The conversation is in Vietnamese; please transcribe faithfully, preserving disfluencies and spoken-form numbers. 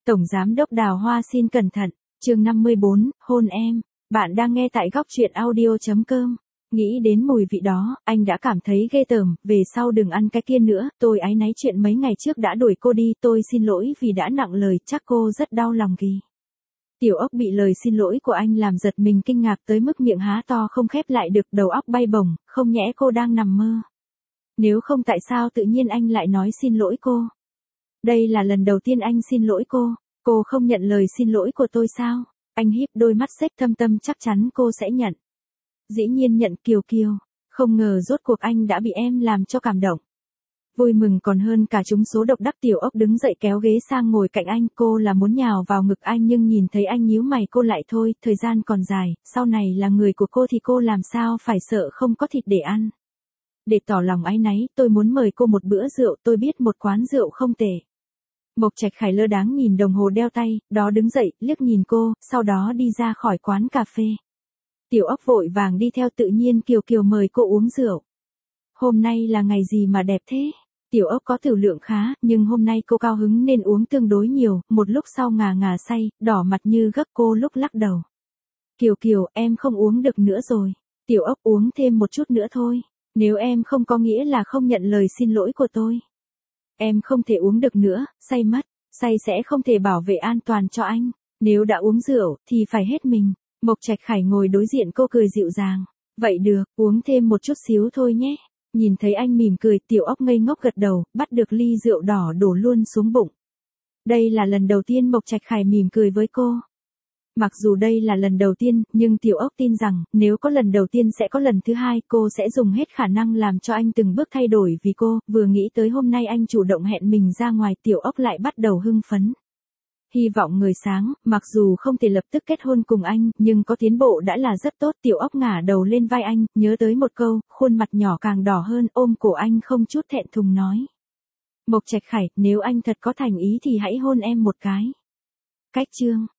Tổng Giám đốc Đào Hoa xin cẩn thận, chương năm mươi bốn, hôn em. Bạn đang nghe tại góc truyện audio.com. Nghĩ đến mùi vị đó, anh đã cảm thấy ghê tởm, về sau đừng ăn cái kia nữa, tôi áy náy chuyện mấy ngày trước đã đuổi cô đi, tôi xin lỗi vì đã nặng lời, chắc cô rất đau lòng gì. Tiểu ốc bị lời xin lỗi của anh làm giật mình kinh ngạc tới mức miệng há to không khép lại được, đầu óc bay bổng, không nhẽ cô đang nằm mơ. Nếu không tại sao tự nhiên anh lại nói xin lỗi cô. Đây là lần đầu tiên anh xin lỗi cô, cô không nhận lời xin lỗi của tôi sao? Anh híp đôi mắt xếch thâm tâm, chắc chắn cô sẽ nhận. Dĩ nhiên nhận Kiều Kiều, không ngờ rốt cuộc anh đã bị em làm cho cảm động. Vui mừng còn hơn cả trúng số độc đắc. Tiểu ốc đứng dậy kéo ghế sang ngồi cạnh anh, cô là muốn nhào vào ngực anh nhưng nhìn thấy anh nhíu mày cô lại thôi, thời gian còn dài, sau này là người của cô thì cô làm sao phải sợ không có thịt để ăn. Để tỏ lòng áy náy, tôi muốn mời cô một bữa rượu, tôi biết một quán rượu không tệ. Mộc Trạch Khải lơ đáng nhìn đồng hồ đeo tay, đó đứng dậy, liếc nhìn cô, sau đó đi ra khỏi quán cà phê. Tiểu ốc vội vàng đi theo, tự nhiên Kiều Kiều mời cô uống rượu. Hôm nay là ngày gì mà đẹp thế? Tiểu ốc có tiểu lượng khá, nhưng hôm nay cô cao hứng nên uống tương đối nhiều, một lúc sau ngà ngà say, đỏ mặt như gấc, cô lúc lắc đầu. Kiều Kiều, em không uống được nữa rồi. Tiểu ốc uống thêm một chút nữa thôi. Nếu em không có nghĩa là không nhận lời xin lỗi của tôi. Em không thể uống được nữa, say mất, say sẽ không thể bảo vệ an toàn cho anh. Nếu đã uống rượu, thì phải hết mình. Mộc Trạch Khải ngồi đối diện cô cười dịu dàng. Vậy được, uống thêm một chút xíu thôi nhé. Nhìn thấy anh mỉm cười, tiểu ốc ngây ngốc gật đầu, bắt được ly rượu đỏ đổ luôn xuống bụng. Đây là lần đầu tiên Mộc Trạch Khải mỉm cười với cô. Mặc dù đây là lần đầu tiên, nhưng tiểu ốc tin rằng, nếu có lần đầu tiên sẽ có lần thứ hai, cô sẽ dùng hết khả năng làm cho anh từng bước thay đổi vì cô. Vừa nghĩ tới hôm nay anh chủ động hẹn mình ra ngoài, tiểu ốc lại bắt đầu hưng phấn. Hy vọng người sáng, mặc dù không thể lập tức kết hôn cùng anh, nhưng có tiến bộ đã là rất tốt. Tiểu ốc ngả đầu lên vai anh, nhớ tới một câu, khuôn mặt nhỏ càng đỏ hơn, ôm cổ anh không chút thẹn thùng nói. Mộc Trạch Khải, nếu anh thật có thành ý thì hãy hôn em một cái. Cách chương